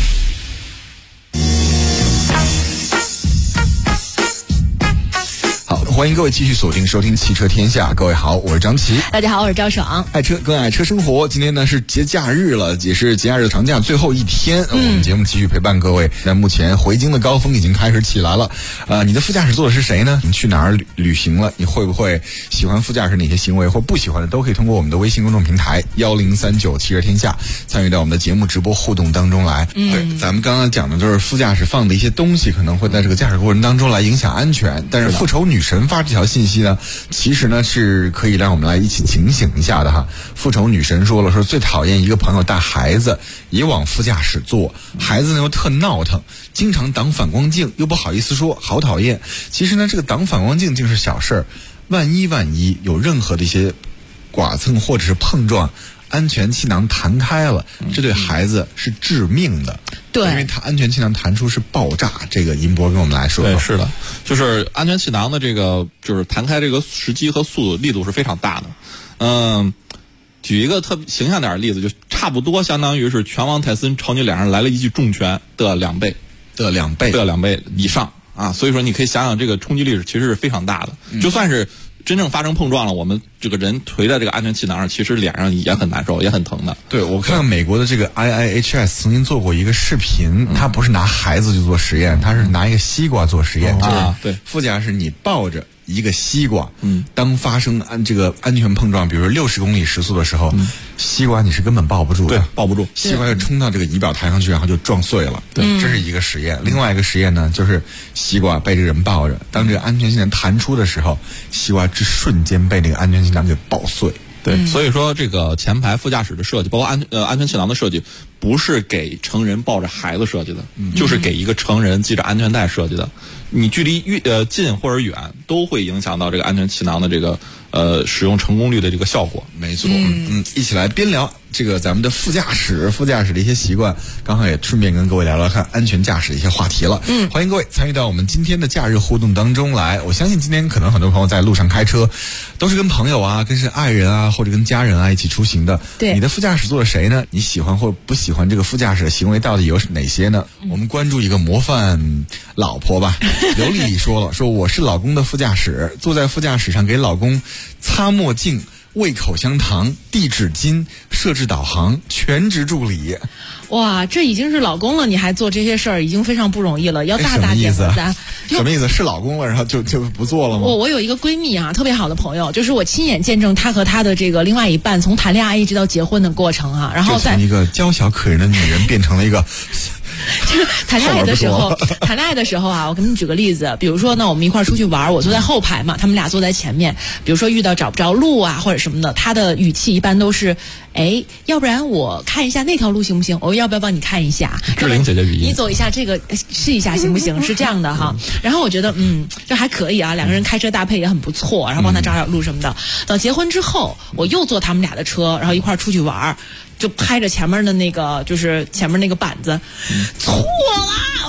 好，欢迎各位继续锁定收听汽车天下。各位好，我是张琪。 大家好，我是赵爽。 爱车更爱车生活。今天呢是节假日了，也是节假日长假最后一天。我们节目继续陪伴各位。那目前回京的高峰已经开始起来了。你的副驾驶座的是谁呢？你去哪儿旅行了？你会不会喜欢副驾驶哪些行为，或不喜欢的，都可以通过我们的微信公众平台1039汽车天下参与到我们的节目直播互动当中来。对，咱们刚刚讲的就是副驾驶放的一些东西可能会在这个驾驶过程当中来影响安全，但是复仇女神发这条信息呢，其实呢是可以让我们来一起警醒一下的哈。复仇女神说了，说最讨厌一个朋友带孩子也往副驾驶坐，孩子呢又特闹腾，经常挡反光镜，又不好意思说，好讨厌。其实呢，这个挡反光镜竟是小事儿，万一有任何的一些剐蹭或者是碰撞，安全气囊弹开了，这对孩子是致命的。对，因为它安全气囊弹出是爆炸。这个银波跟我们来说， 对，是的，就是安全气囊的这个就是弹开这个时机和速度力度是非常大的。举一个特别形象点的例子，就差不多相当于是拳王泰森朝你脸上来了一记重拳的2倍以上啊，所以说你可以想想这个冲击力其实是非常大的。就算是真正发生碰撞了，我们这个人颓在这个安全气囊上，其实脸上也很难受，也很疼的。 对，我看美国的这个 IIHS 曾经做过一个视频，他不是拿孩子去做实验，他是拿一个西瓜做实验。 对， 副驾驶你抱着一个西瓜，当发生这个安全碰撞，比如60公里时速的时候，西瓜你是根本抱不住的， 对，抱不住， 西瓜就冲到这个仪表台上去，然后就撞碎了。对，这是一个实验。另外一个实验呢，就是西瓜被这个人抱着，当这个安全气囊弹出的时候，西瓜瞬间被那个安全气囊给爆碎。 对，所以说这个前排副驾驶的设计，包括安全气囊的设计，不是给成人抱着孩子设计的，就是给一个成人系着安全带设计的。你距离近或者远，都会影响到这个安全气囊的这个使用成功率的这个效果。 没错，一起来边聊这个咱们的副驾驶的一些习惯，刚好也顺便跟各位聊聊看安全驾驶的一些话题了。欢迎各位参与到我们今天的假日互动当中来。我相信今天可能很多朋友在路上开车，都是跟朋友啊、跟是爱人啊，或者跟家人啊一起出行的。对，你的副驾驶座的谁呢？你喜欢或不喜欢这个副驾驶的行为到底有哪些呢？我们关注一个模范老婆吧。刘丽说了，说我是老公的副驾驶，坐在副驾驶上给老公擦墨镜、喂口香糖、递纸巾、设置导航，全职助理。 哇，这已经是老公了，你还做这些事儿，已经非常不容易了。要大大点赞。 什么意思？是老公了，然后就不做了吗？ 我有一个闺蜜啊，特别好的朋友，就是我亲眼见证她和她的这个另外一半从谈恋爱一直到结婚的过程啊。然后从一个娇小可人的女人变成了一个。 就是谈恋爱的时候啊，我给你举个例子，比如说呢，我们一块儿出去玩，我坐在后排嘛，他们俩坐在前面。比如说遇到找不着路啊或者什么的，他的语气一般都是，要不然我看一下那条路行不行？我要不要帮你看一下？ 志玲姐姐语音， 你走一下这个试一下行不行？是这样的哈。然后我觉得这还可以啊，两个人开车搭配也很不错，然后帮他找路什么的。等结婚之后，我又坐他们俩的车，然后一块儿出去玩。就拍着前面的那个，就是前面那个板子，错了，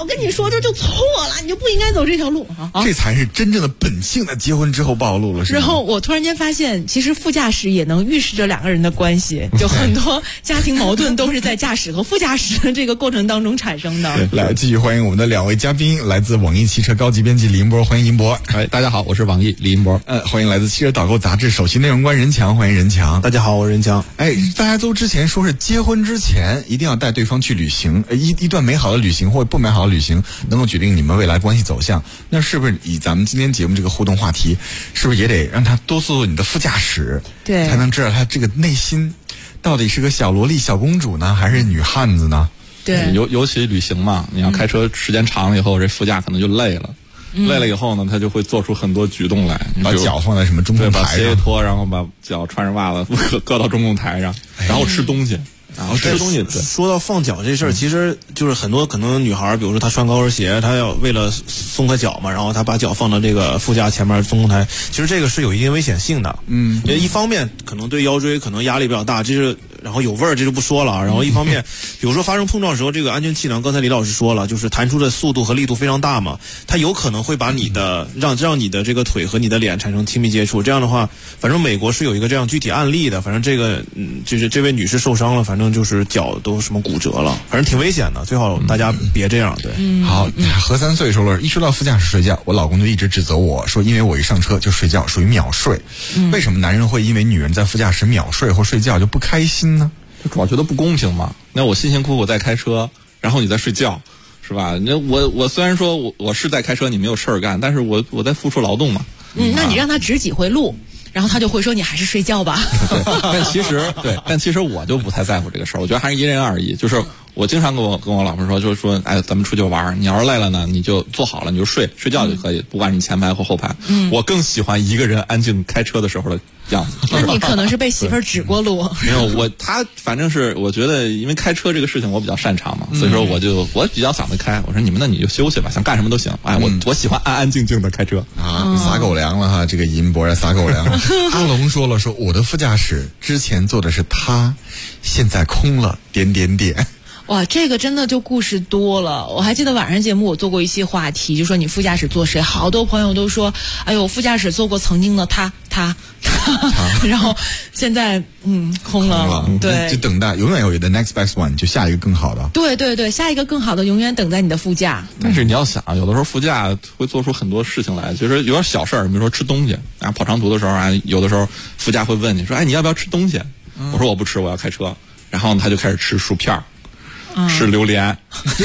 跟你说这就错了，你就不应该走这条路啊！ 这才是真正的本性的结婚之后暴露了，是吗？ 然后我突然间发现，其实副驾驶也能预示着两个人的关系，就很多家庭矛盾都是在驾驶和副驾驶的这个过程当中产生的。 来，继续欢迎我们的2位嘉宾，来自网易汽车高级编辑李银博，欢迎银博。 大家好，我是网易李银博。 欢迎来自汽车导购杂志首席内容官任强，欢迎任强。 大家好，我是任强。 大家都之前说是结婚之前一定要带对方去旅行，一段美好的旅行或者不美好的旅行能够决定你们未来关系走向。那是不是以咱们今天节目这个互动话题，是不是也得让他多做做你的副驾驶， 对， 才能知道他这个内心到底是个小萝莉、小公主呢，还是女汉子呢？ 对， 尤其旅行嘛，你要开车时间长了以后，这副驾可能就累了。累了以后呢，他就会做出很多举动来， 把脚放在什么中控台上， 把鞋一脱，然后把脚穿上袜子搁到中控台上，然后吃东西。然后吃东西， 说到放脚这事儿，其实就是很多可能女孩，比如说她穿高跟鞋，她要为了松开脚嘛，然后她把脚放到这个副驾前面中控台，其实这个是有一定危险性的。一方面可能对腰椎可能压力比较大，这是然后有味儿，这就不说了啊。然后一方面，比如说发生碰撞的时候，这个安全气囊，刚才李老师说了，就是弹出的速度和力度非常大嘛，它有可能会把你的让你的这个腿和你的脸产生亲密接触。这样的话，反正美国是有一个这样具体案例的，反正这个就是这位女士受伤了，反正就是脚都什么骨折了，反正挺危险的，最好大家别这样。对， 好，何3岁说了，一说到副驾驶睡觉，我老公就一直指责我说，因为我一上车就睡觉，属于秒睡。为什么男人会因为女人在副驾驶秒睡或睡觉就不开心呢？ 主要觉得不公平嘛。那我辛辛苦苦在开车，然后你在睡觉，是吧？那我虽然说我是在开车，你没有事儿干，但是我在付出劳动嘛。 那你让他指几回路，然后他就会说你还是睡觉吧。 但其实我就不太在乎这个事儿，我觉得还是因人而异。就是我经常跟我老婆说，就是说，哎，咱们出去玩，你要是累了呢，你就坐好了，你就睡觉就可以，不管你前排或后排。我更喜欢一个人安静开车的时候的样子。 那你可能是被媳妇儿指过路。 没有他反正是我觉得，因为开车这个事情我比较擅长嘛，所以说我比较想得开。我说你们那你就休息吧，想干什么都行。哎，我喜欢安安静静的开车啊，撒狗粮了哈，这个银博撒狗粮。阿龙说了，说我的副驾驶之前坐的是他，现在空了。 哇，这个真的就故事多了。我还记得晚上节目我做过一期话题，就说你副驾驶坐谁，好多朋友都说，哎呦，副驾驶坐过曾经的他，然后现在空了。对， 就等待永远有一个 next best one， 就下一个更好的。 对，下一个更好的永远等在你的副驾。 但是你要想，有的时候副驾会做出很多事情来，就是有点小事儿，比如说吃东西啊，跑长途的时候啊，有的时候副驾会问你说，哎，你要不要吃东西？我说我不吃，我要开车。然后他就开始吃薯片。吃榴莲，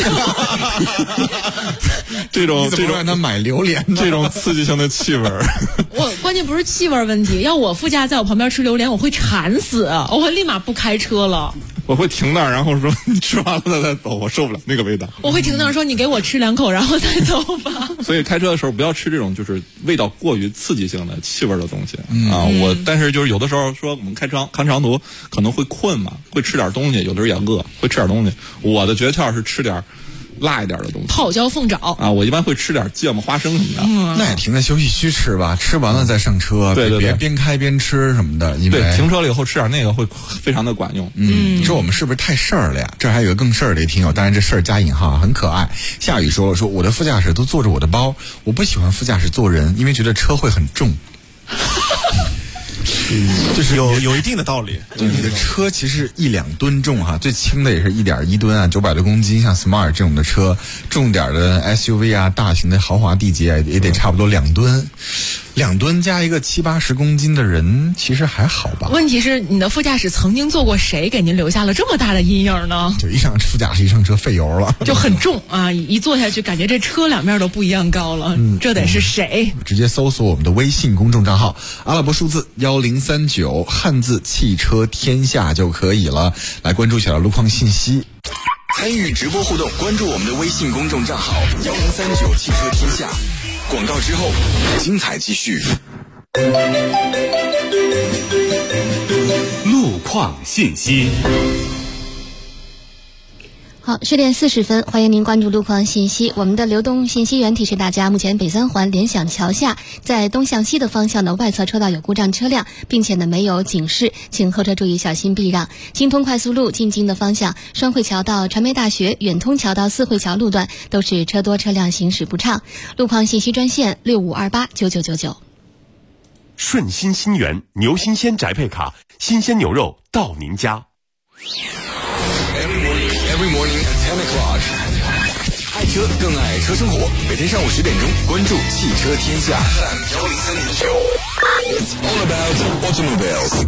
这种让他买榴莲， 这种刺激性的气味。 我关键不是气味问题，要我副驾在我旁边吃榴莲，我会馋死，我会立马不开车了。 我会停那儿，然后说你吃完了再走，我受不了那个味道。 我会停那儿说你给我吃2口，然后再走吧。 所以开车的时候不要吃这种就是味道过于刺激性的气味的东西但是就是有的时候说我们开长途可能会困嘛，会吃点东西，有的时候也饿，会吃点东西。我的诀窍是吃点辣一点的东西， 泡椒凤爪啊，我一般会吃点芥末花生什么的。 那也停在休息区吃吧，吃完了再上车，别边开边吃什么的。因为停车了以后吃点那个会非常的管用。 你说我们是不是太事儿了呀？这还有个更事儿的听友，当然这事儿加引号，很可爱。夏雨说我的副驾驶都坐着我的包，我不喜欢副驾驶坐人，因为觉得车会很重。 就是有一定的道理。 你的车其实1-2吨重哈，最轻的也是1.1吨啊，900多公斤。像 Smart 这种的车，重点的 SUV 啊，大型的豪华地捷也得差不多2吨。2吨加一个70-80公斤的人，其实还好吧？ 问题是你的副驾驶曾经坐过谁，给您留下了这么大的阴影呢？ 就副驾驶一上车费油了， 就很重啊！一坐下去，感觉这车两面都不一样高了。这得是谁？ 直接搜索我们的微信公众账号，阿拉伯数字1039，汉字汽车天下就可以了。来关注一下路况信息。 参与直播互动，关注我们的微信公众账号1039汽车天下。广告之后，精彩继续。 路况信息。 好，10点40分，欢迎您关注路况信息。我们的流动信息源提示大家，目前北三环联想桥下在东向西的方向的外侧车道有故障车辆，并且呢没有警示，请后车注意小心避让。京通快速路进京的方向，双汇桥到传媒大学、远通桥到四惠桥路段都是车多车辆行驶不畅。路况信息专线65289999。 顺心新源牛新鲜宅配卡，新鲜牛肉到您家。 Every morning at 10 o'clock， 爱车更爱车生活。每天上午10点钟，关注汽车天下。It's all about automobiles。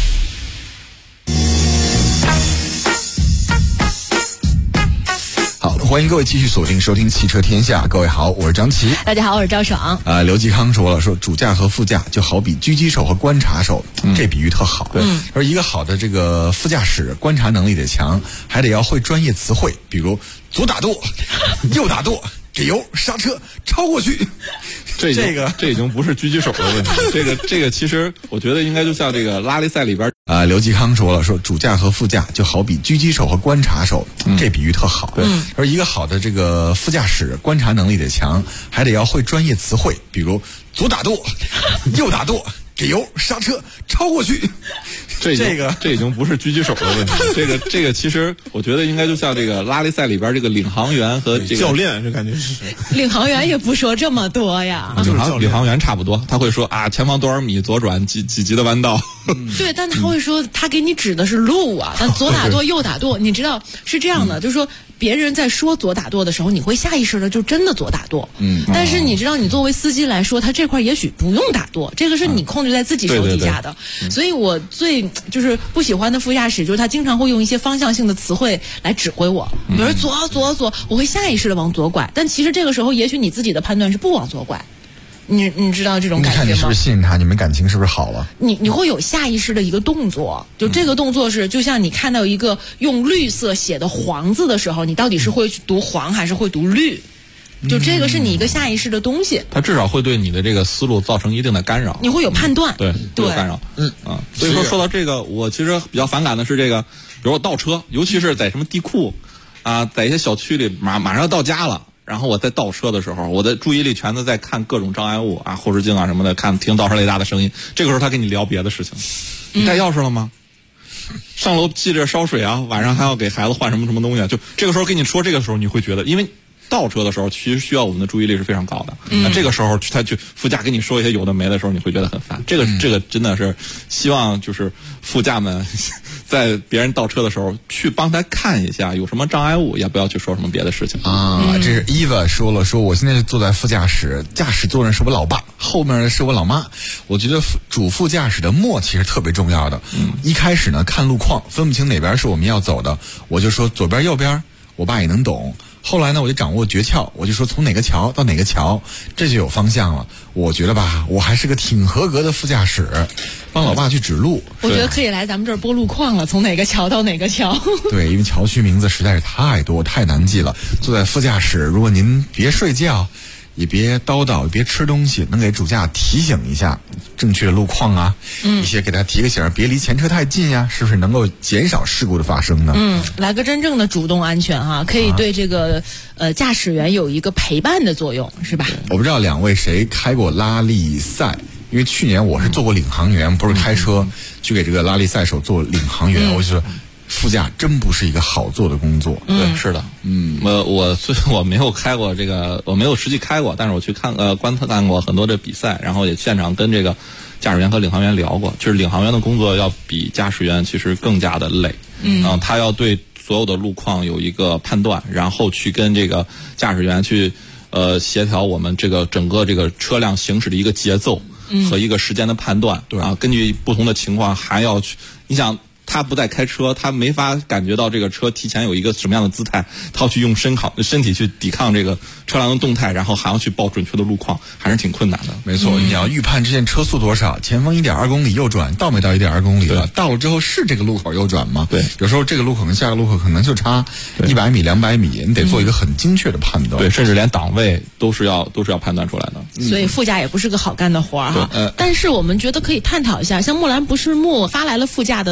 好，欢迎各位继续锁定收听汽车天下。各位好，我是张琪。 大家好，我是赵爽。 刘继康说主驾和副驾就好比狙击手和观察手，这比喻特好。对，而一个好的这个副驾驶观察能力得强，还得要会专业词汇，比如左打舵，右打舵，给油刹车超过去。 这已经不是狙击手的问题，这个其实我觉得应该就像这个拉力赛里边刘继康说主驾和副驾就好比狙击手和观察手，这比喻特好。对，而一个好的这个副驾驶观察能力得强，还得要会专业词汇，比如左打舵，右打舵，给油刹车超过去。 这已经不是狙击手的问题，这个其实我觉得应该就像这个拉力赛里边这个领航员和这个教练，这感觉是领航员也不说这么多呀。 领航员差不多，他会说前方多少米左转几级的弯道。 对，但他会说他给你指的是路啊，但左打舵右打舵，你知道是这样的，就是说别人在说左打舵的时候，你会下意识的就真的左打舵。但是你知道，你作为司机来说，他这块也许不用打舵，这个是你控制在自己手底下的。所以我最就是不喜欢的副驾驶，就是他经常会用一些方向性的词汇来指挥我，比如左，我会下意识的往左拐，但其实这个时候，也许你自己的判断是不往左拐。你知道这种感觉吗？ 你看你是不是信任他？你们感情是不是好了？ 你会有下意识的一个动作，就这个动作是，就像你看到一个用绿色写的黄字的时候，你到底是会读黄还是会读绿？就这个是你一个下意识的东西， 它至少会对你的这个思路造成一定的干扰。 你会有判断， 对，有干扰。所以说到这个，我其实比较反感的是这个，比如我倒车，尤其是在什么地库在一些小区里，马上要到家了。然后我在倒车的时候，我的注意力全都在看各种障碍物后视镜什么的，听倒车雷达的声音。这个时候他跟你聊别的事情，你带钥匙了吗？上楼记着烧水晚上还要给孩子换什么东西就这个时候跟你说，这个时候你会觉得，因为倒车的时候其实需要我们的注意力是非常高的。那这个时候他去副驾跟你说一些有的没的时候，你会觉得很烦。这个真的是希望就是副驾们在别人倒车的时候去帮他看一下有什么障碍物，也不要去说什么别的事情这是 Eva 说我现在就坐在副驾驶，驾驶座上是我老爸，后面是我老妈。我觉得主副驾驶的默契是特别重要的。一开始呢看路况分不清哪边是我们要走的，我就说左边右边，我爸也能懂。后来呢，我就掌握诀窍，我就说从哪个桥到哪个桥，这就有方向了。我觉得我还是个挺合格的副驾驶，帮老爸去指路。 我觉得可以来咱们这儿播路况了，从哪个桥到哪个桥。 对，因为桥区名字实在是太多太难记了。坐在副驾驶，如果您别睡觉，也别叨叨，也别吃东西，能给主驾提醒一下正确的路况一些给他提个醒，别离前车太近是不是能够减少事故的发生呢？ 来个真正的主动安全可以对这个驾驶员有一个陪伴的作用，是吧？ 我不知道两位谁开过拉力赛，因为去年我是做过领航员，不是开车去给这个拉力赛手做领航员，我就说副驾真不是一个好做的工作。 对，是的。我没有开过这个，我没有实际开过，但是我去观看过很多的比赛，然后也现场跟这个驾驶员和领航员聊过。就是领航员的工作要比驾驶员其实更加的累。他要对所有的路况有一个判断，然后去跟这个驾驶员去协调我们这个整个这个车辆行驶的一个节奏和一个时间的判断。根据不同的情况还要去，你想。他不在开车，他没法感觉到这个车提前有一个什么样的姿态，他要去用身体去抵抗这个车辆的动态，然后还要去报准确的路况，还是挺困难的。 没错，你要预判这线车速多少，前方1.2公里右转，到没到1.2公里了？到了之后是这个路口右转吗？ 对， 有时候这个路口跟下个路口可能就差100米、200米，你得做一个很精确的判断。 对，甚至连档位都是要判断出来的。 所以副驾也不是个好干的活但是我们觉得可以探讨一下，像木兰不是木发来了副驾的照片。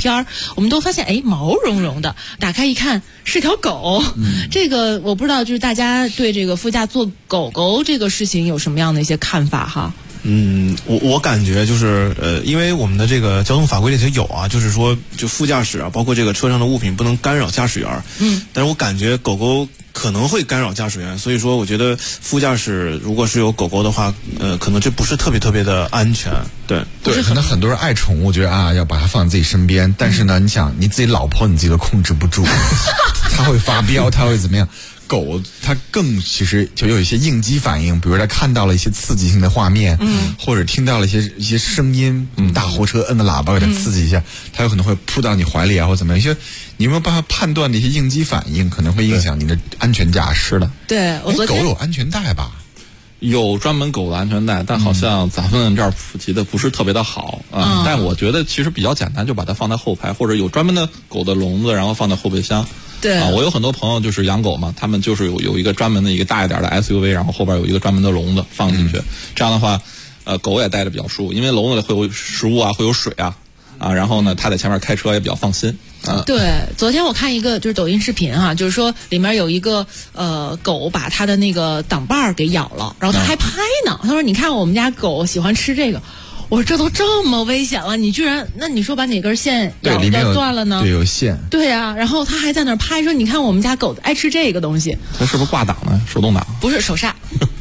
片儿，我们都发现哎毛茸茸的，打开一看是条狗。这个我不知道，就是大家对这个副驾坐狗狗这个事情有什么样的一些看法哈？ 我感觉就是因为我们的这个交通法规里头有啊，就是说就副驾驶啊，包括这个车上的物品不能干扰驾驶员。但是我感觉狗狗可能会干扰驾驶员，所以说我觉得副驾驶如果是有狗狗的话，可能这不是特别的安全。对， 可能很多人爱宠物，觉得啊要把它放在自己身边，但是呢，你想你自己老婆你自己都控制不住，它会发飙，它会怎么样？狗它更其实就有一些应激反应，比如它看到了一些刺激性的画面，或者听到了一些声音，大货车摁个喇叭给它刺激一下，它有可能会扑到你怀里啊，或怎么样。一些你有没有办法判断的一些应激反应，可能会影响你的安全驾驶的。 对，我狗有安全带吧？ 有专门狗的安全带，但好像咱们这儿普及的不是特别的好啊。但我觉得其实比较简单，就把它放在后排，或者有专门的狗的笼子，然后放在后备箱。 对啊， 我有很多朋友就是养狗嘛，他们就是有一个专门的一个大一点的 SUV， 然后后边有一个专门的笼子放进去，这样的话，狗也待着比较舒服，因为笼子里会有食物啊，会有水啊，然后呢，他在前面开车也比较放心。 对，昨天我看一个就是抖音视频哈，就是说里面有一个狗把它的那个挡把给咬了，然后他还拍呢，他说你看我们家狗喜欢吃这个。我说这都这么危险了，你居然，那你说把哪根线咬断了呢？ 对，有线。 对啊，然后他还在那儿拍说，你看我们家狗爱吃这个东西。 它是不是挂档呢？手动挡？ 不是手刹。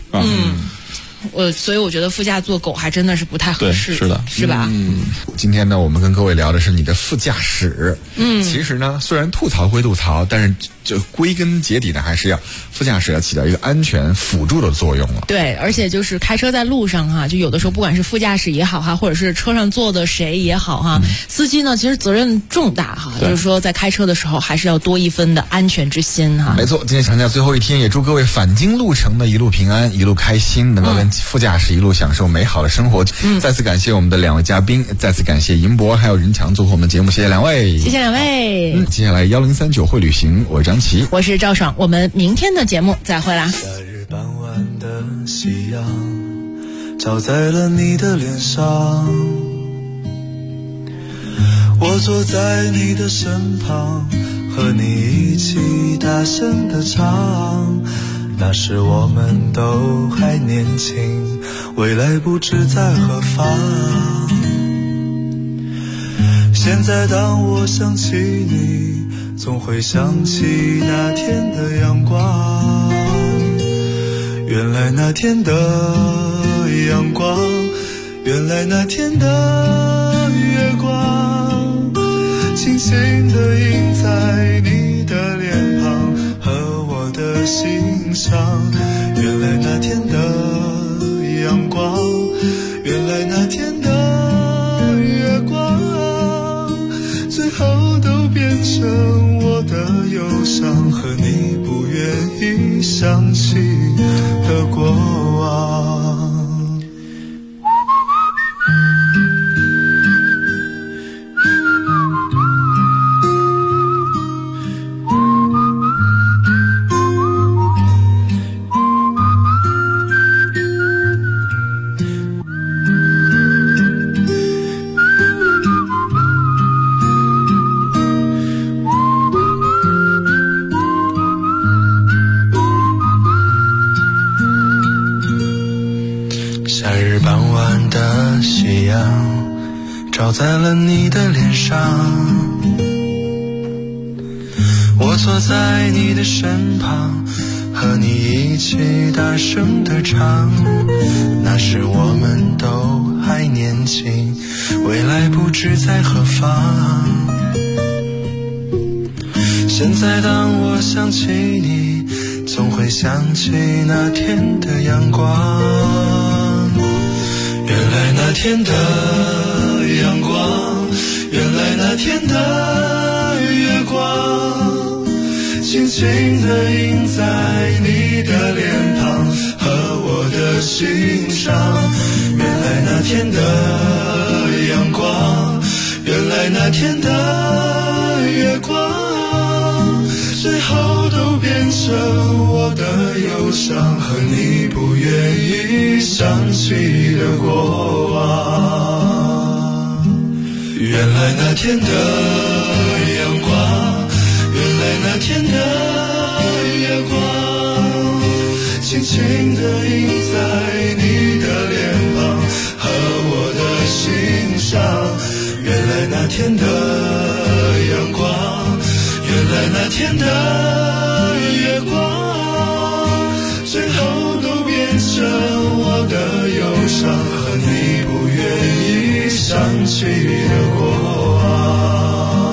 所以我觉得副驾坐狗还真的是不太合适， 是的， 是吧？ 今天呢，我们跟各位聊的是你的副驾驶。其实呢，虽然吐槽归吐槽，但是就归根结底呢，还是要副驾驶要起到一个安全辅助的作用了。 对，而且就是开车在路上哈，就有的时候不管是副驾驶也好哈，或者是车上坐的谁也好哈，司机呢其实责任重大哈，就是说在开车的时候还是要多一分的安全之心哈。 没错，今天长假最后一天，也祝各位返京路程的一路平安，一路开心，能够跟副驾驶一路享受美好的生活。再次感谢我们的两位嘉宾，再次感谢银博还有任强做客我们节目，谢谢两位， 谢谢两位。 接下来1039会旅行，我是张琪， 我是赵爽，我们明天的节目再会啦。 夏日傍晚的夕阳照在了你的脸上，我坐在你的身旁，和你一起大声地唱。那时我们都还年轻，未来不知在何方。现在当我想起你，总会想起那天的阳光。原来那天的阳光，原来那天的月光，轻轻地印在你的脸庞和我的心上。原来那天的阳光，原来那天的月光，最后都变成我的忧伤和你不愿意想起的过往。夏日傍晚的夕阳照在了你的脸上，我坐在你的身旁，和你一起大声地唱。那时我们都还年轻，未来不知在何方。现在当我想起你，总会想起那天的阳光。原来那天的阳光，原来那天的月光，轻轻地印在你的脸庞和我的心上。原来那天的阳光，原来那天的月光，最后都变成我的忧伤和你不愿意想起的过往。原原来那天的阳光，原来那天的月光，轻轻地印在你的脸庞和我的心上。原来那天的阳光，原来那天的月光，最后都变成我的忧伤和你不愿意想起的过往。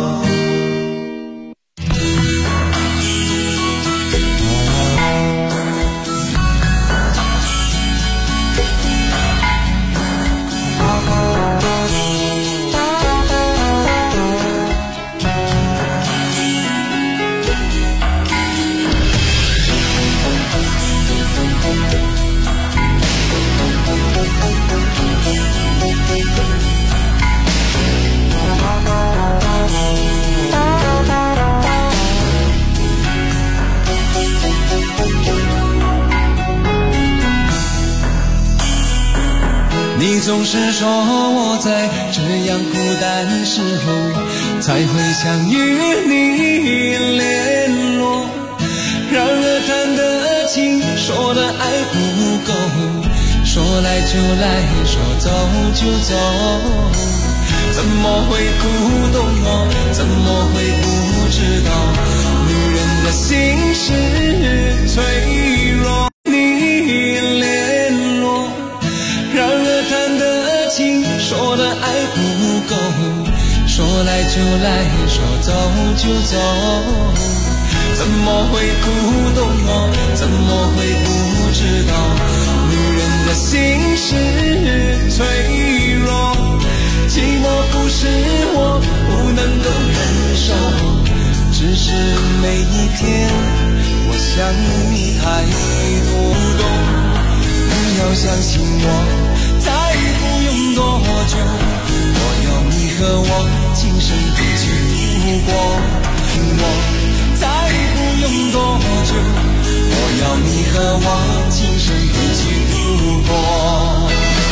你总是说我在这样孤单时候才会想与你联络，然而谈的情，说的爱不够，说来就来，说走就走，怎么会不懂我，怎么会不知道女人的心是脆弱。你联络，然而谈的情，说的爱不够，说来就来，说走就走，怎么会不懂我，怎么会不知道女人的心是脆弱。寂寞不是我不能够忍受，只是每一天我想你太多。你要相信我，再不用多久，我要你和我今生一起度过。我再不用多久，我要你和我今生一起度过。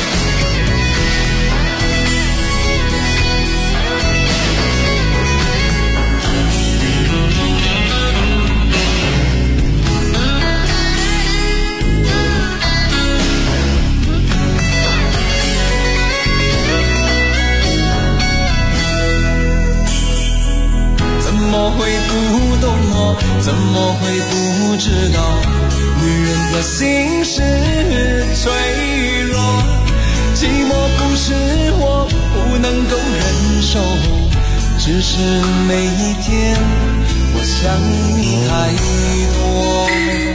怎么会不懂我，怎么会不知道女人的心是脆弱。寂寞不是我不能够忍受，只是每一天我想你太多。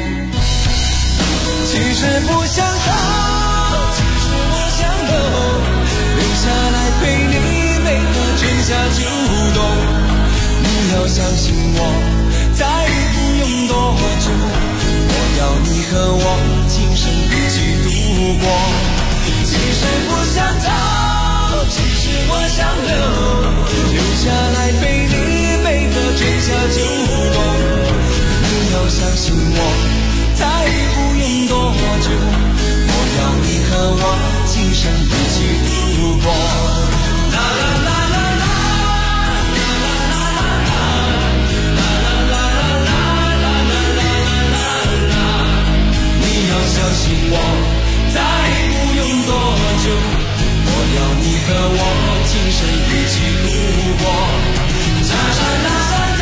其实不想逃，其实我想留下来陪你每个春夏秋冬。你要相信我，再不用多久，我要你和我今生一起度过。其实不想逃，其实我想留下来陪你每个春夏秋冬。你要相信我，再不用多久，我要你和我今生一起度过。啦啦啦。相信我，再不用多久，我要你和我今生一起度过。沙沙啦沙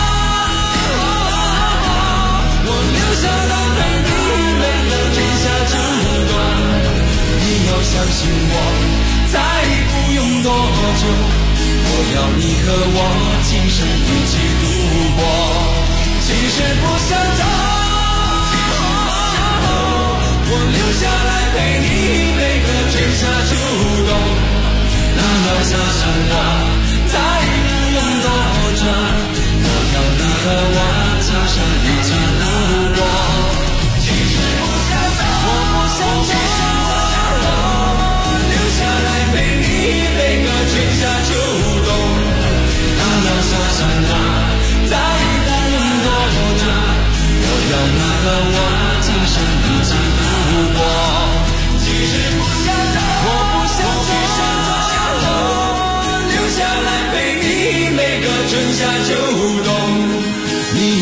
我留下来陪你每个春夏秋冬。你要相信我，再不用多久，我要你和我今生一起度过。其实不想走，我留下来陪你每个春夏秋冬。你要相信我，再不用多久，我要你和我今生一起度过。其实不想走，我不想走，留下来陪你每个春夏秋冬。你要相信我，再不用多久，我要你和我今生一起度过。其实不想走，我不想走，留下来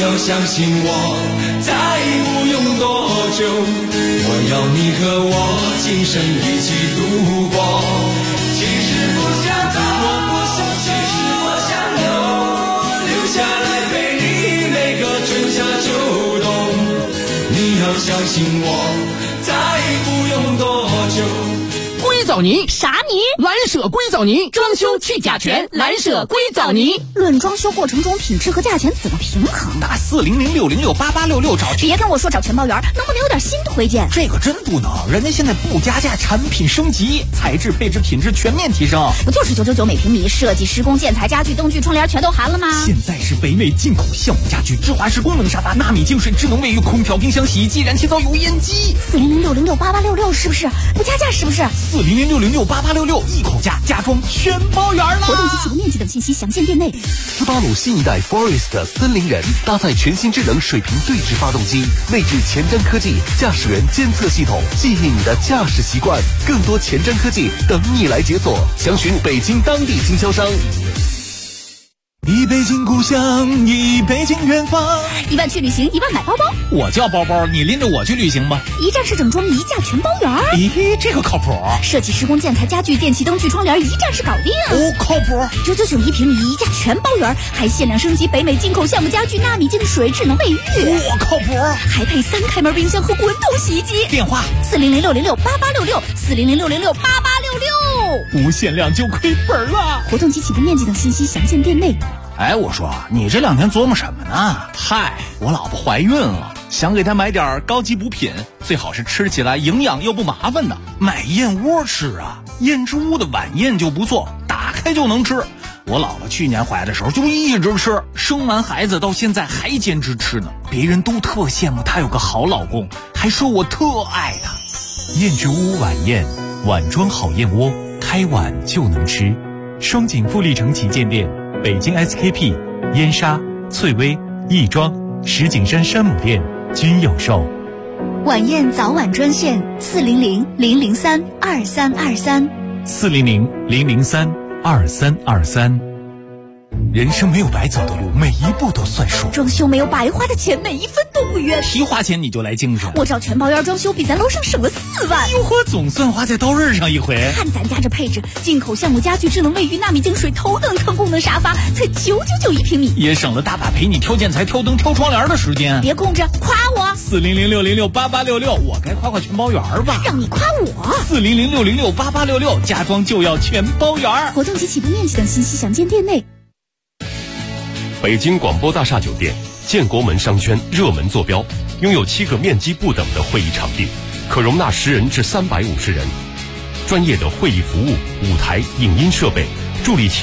要相信我，再不用多久，我要你和我今生一起度过。其实不想走，其实我想留下来陪你每个春夏秋冬。你要相信我，再不用多久。 硅藻泥啥泥？ 蓝舍硅藻泥，装修去甲醛，蓝舍硅藻泥。 论装修过程中品质和价钱怎么平衡？ 打400668866找。 别跟我说找全包圆，能不能有点新推荐？ 这个真不能，人家现在不加价，产品升级，材质配置品质全面提升。 不就是999每平米，设计施工建材家具灯具窗帘全都含了吗？ 现在是北美进口橡木家具，芝华士功能沙发，纳米净水智能卫浴，空调冰箱洗衣机，燃气灶油烟机。 400668866是不是？不加价是不是 ？400668866一口价，家装全包圆了。 活动及启动面积等信息详见店内。 斯巴鲁新一代 Forest 森林人搭载全新智能水平对置发动机，内置前瞻科技驾驶员监测系统，记忆你的驾驶习惯。更多前瞻科技等你来解锁，详询北京当地经销商。 一北京故乡，一北京远方。 1万去旅行，1万买包包。 我叫包包，你拎着我去旅行吧。 一站式整装，一价全包圆。 咦，这个靠谱。 设计施工建材家具电器灯具窗帘一站式搞定。 哦，靠谱。 999一平米，一价全包圆，还限量升级北美进口橡木家具，纳米净水智能卫浴。 我靠谱。 还配3开门冰箱和滚筒洗衣机。 电话 400668866，400668866。 无限量就亏本了。 活动及启动面积等信息详见店内。 哎，我说你这2天琢磨什么呢？嗨，我老婆怀孕了，想给她买点高级补品，最好是吃起来营养又不麻烦的。买燕窝吃啊，燕之屋的晚宴就不错，打开就能吃。我老婆去年怀的时候就一直吃，生完孩子到现在还坚持吃呢。别人都特羡慕她有个好老公，还说我特爱她。 燕之屋晚宴，碗装好燕窝，开碗就能吃。双井富力城旗舰店。北京 SKP、燕莎、翠微、亦庄、石景山山姆店均有售。 晚宴早晚专线400-003-2323。 400-003-2323。人生没有白走的路，每一步都算数。 装修没有白花的钱，每一分都不冤。 提花钱你就来精神。 我找全包圆装修，比咱楼上省了4万。 哟呵，总算花在刀刃上一回。 看咱家这配置，进口橡木家具、智能卫浴、纳米净水、头等舱功能沙发，才999一平米， 也省了大把陪你挑建材、挑灯、挑窗帘的时间。 别空着，夸我。 400668866，我该夸夸全包圆吧？ 让你夸我。 400668866，家装就要全包圆。 活动及启动面积等信息详见店内。 北京广播大厦酒店，建国门商圈热门坐标，拥有7个面积不等的会议场地，可容纳10人至350人。专业的会议服务、舞台、影音设备，助力